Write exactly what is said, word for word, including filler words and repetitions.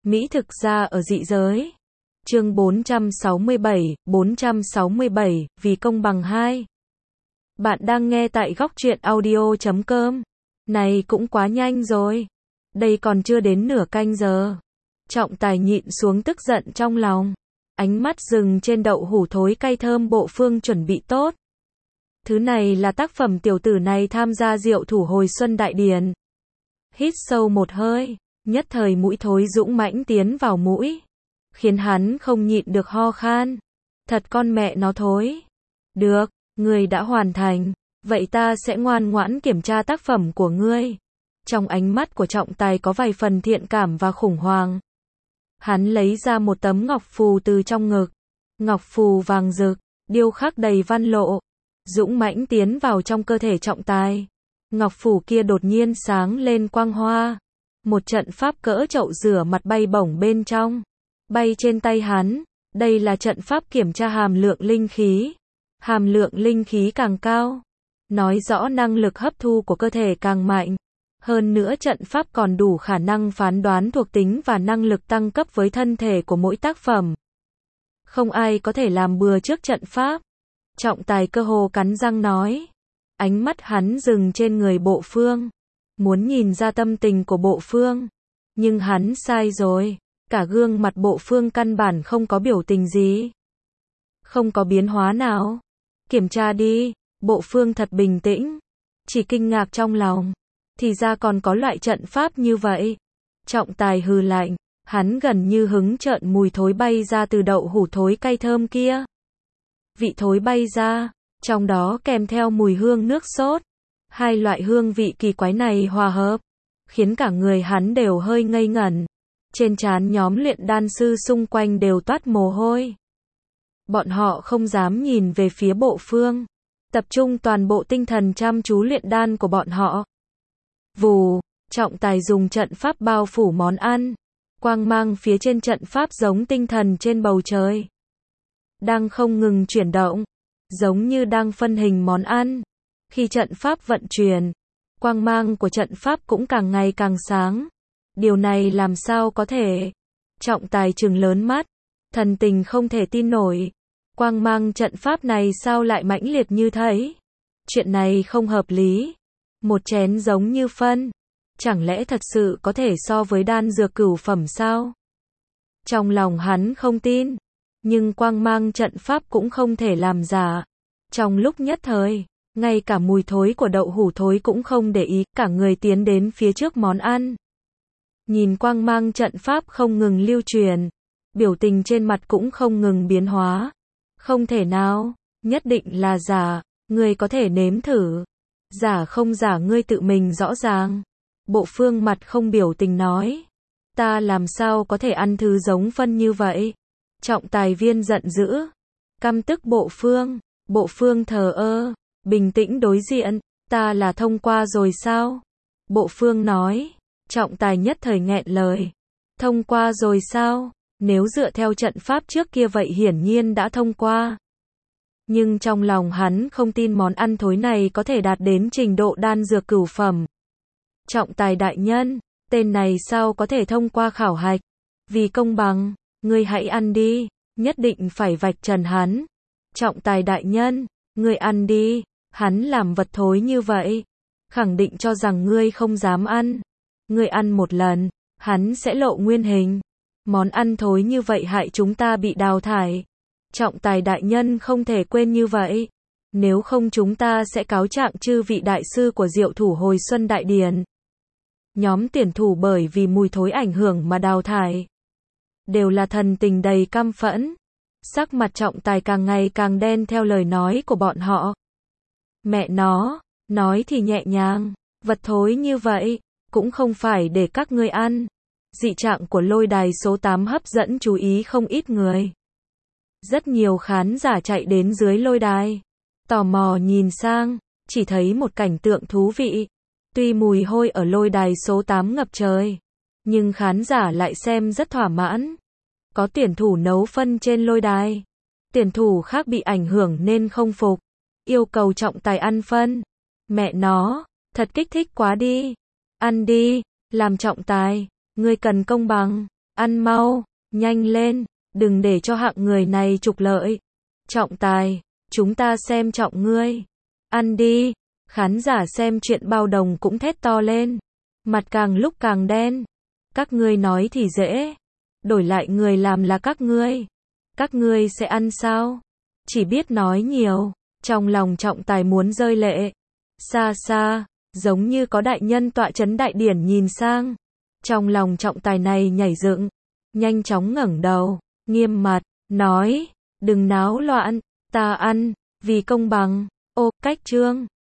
Mỹ thực ra ở dị giới. Chương bốn trăm sáu mươi bảy, bốn trăm sáu mươi bảy, vì công bằng hai. Bạn đang nghe tại góc truyện audio chấm com. Này cũng quá nhanh rồi. Đây còn chưa đến nửa canh giờ. Trọng Tài nhịn xuống tức giận trong lòng. Ánh mắt dừng trên đậu hủ thối cay thơm Bộ Phương chuẩn bị tốt. Thứ này là tác phẩm tiểu tử này tham gia Diệu Thủ Hồi Xuân Đại Điển. Hít sâu một hơi, nhất thời mũi thối dũng mãnh tiến vào mũi, khiến hắn không nhịn được ho khan. Thật con mẹ nó thối. Được, ngươi đã hoàn thành, vậy ta sẽ ngoan ngoãn kiểm tra tác phẩm của ngươi. Trong ánh mắt của Trọng Tài có vài phần thiện cảm và khủng hoảng. Hắn lấy ra một tấm ngọc phù từ trong ngực. Ngọc phù vàng rực, điêu khắc đầy văn lộ, dũng mãnh tiến vào trong cơ thể Trọng Tài. Ngọc phù kia đột nhiên sáng lên quang hoa. Một trận pháp cỡ chậu rửa mặt bay bổng bên trong, bay trên tay hắn. Đây là trận pháp kiểm tra hàm lượng linh khí. Hàm lượng linh khí càng cao, nói rõ năng lực hấp thu của cơ thể càng mạnh. Hơn nữa trận pháp còn đủ khả năng phán đoán thuộc tính và năng lực tăng cấp với thân thể của mỗi tác phẩm. Không ai có thể làm bừa trước trận pháp. Trọng Tài cơ hồ cắn răng nói. Ánh mắt hắn dừng trên người Bộ Phương, muốn nhìn ra tâm tình của Bộ Phương. Nhưng hắn sai rồi. Cả gương mặt Bộ Phương căn bản không có biểu tình gì, không có biến hóa nào. Kiểm tra đi. Bộ Phương thật bình tĩnh, chỉ kinh ngạc trong lòng. Thì ra còn có loại trận pháp như vậy. Trọng Tài hừ lạnh, hắn gần như hứng trợn mùi thối bay ra từ đậu hủ thối cay thơm kia. Vị thối bay ra, trong đó kèm theo mùi hương nước sốt. Hai loại hương vị kỳ quái này hòa hợp, khiến cả người hắn đều hơi ngây ngẩn. Trên trán nhóm luyện đan sư xung quanh đều toát mồ hôi. Bọn họ không dám nhìn về phía Bộ Phương, tập trung toàn bộ tinh thần chăm chú luyện đan của bọn họ. Vù, Trọng Tài dùng trận pháp bao phủ món ăn. Quang mang phía trên trận pháp giống tinh thần trên bầu trời, đang không ngừng chuyển động, giống như đang phân hình món ăn. Khi trận pháp vận chuyển, quang mang của trận pháp cũng càng ngày càng sáng. Điều này làm sao có thể? Trọng Tài trừng lớn mắt, thần tình không thể tin nổi. Quang mang trận pháp này sao lại mãnh liệt như thế? Chuyện này không hợp lý. Một chén giống như phân, chẳng lẽ thật sự có thể so với đan dược cửu phẩm sao? Trong lòng hắn không tin, nhưng quang mang trận pháp cũng không thể làm giả. Trong lúc nhất thời, ngay cả mùi thối của đậu hủ thối cũng không để ý, cả người tiến đến phía trước món ăn. Nhìn quang mang trận pháp không ngừng lưu truyền, biểu tình trên mặt cũng không ngừng biến hóa. Không thể nào, nhất định là giả, ngươi có thể nếm thử. Giả không giả ngươi tự mình rõ ràng. Bộ Phương mặt không biểu tình nói. Ta làm sao có thể ăn thứ giống phân như vậy? Trọng Tài viên giận dữ, căm tức Bộ Phương. Bộ Phương thờ ơ, bình tĩnh đối diện. Ta là thông qua rồi sao? Bộ Phương nói. Trọng Tài nhất thời nghẹn lời. Thông qua rồi sao? Nếu dựa theo trận pháp trước kia vậy hiển nhiên đã thông qua. Nhưng trong lòng hắn không tin món ăn thối này có thể đạt đến trình độ đan dược cửu phẩm. Trọng Tài đại nhân, tên này sao có thể thông qua khảo hạch? Vì công bằng, ngươi hãy ăn đi, nhất định phải vạch trần hắn. Trọng Tài đại nhân, ngươi ăn đi, hắn làm vật thối như vậy, khẳng định cho rằng ngươi không dám ăn. Ngươi ăn một lần, hắn sẽ lộ nguyên hình. Món ăn thối như vậy hại chúng ta bị đào thải. Trọng Tài đại nhân không thể quên như vậy. Nếu không chúng ta sẽ cáo trạng chư vị đại sư của Diệu Thủ Hồi Xuân Đại Điển. Nhóm tuyển thủ bởi vì mùi thối ảnh hưởng mà đào thải, đều là thần tình đầy căm phẫn. Sắc mặt Trọng Tài càng ngày càng đen theo lời nói của bọn họ. Mẹ nó, nói thì nhẹ nhàng, vật thối như vậy cũng không phải để các ngươi ăn. Dị trạng của lôi đài số tám hấp dẫn chú ý không ít người. Rất nhiều khán giả chạy đến dưới lôi đài, tò mò nhìn sang, chỉ thấy một cảnh tượng thú vị. Tuy mùi hôi ở lôi đài số tám ngập trời, nhưng khán giả lại xem rất thỏa mãn. Có tuyển thủ nấu phân trên lôi đài. Tuyển thủ khác bị ảnh hưởng nên không phục, yêu cầu Trọng Tài ăn phân. Mẹ nó, thật kích thích quá đi. Ăn đi, làm Trọng Tài, ngươi cần công bằng. Ăn mau, nhanh lên, đừng để cho hạng người này trục lợi. Trọng tài, chúng ta xem trọng ngươi. Ăn đi. Khán giả xem chuyện bao đồng cũng thét to lên. Mặt càng lúc càng đen. Các ngươi nói thì dễ. Đổi lại người làm là các ngươi. Các ngươi sẽ ăn sao? Chỉ biết nói nhiều. Trong lòng trọng tài muốn rơi lệ. Xa xa, giống như có đại nhân tọa chấn đại điển nhìn sang. Trong lòng trọng tài này nhảy dựng. Nhanh chóng ngẩng đầu. Nghiêm mặt, nói. Đừng náo loạn. Ta ăn, vì công bằng. Ô, cách trương.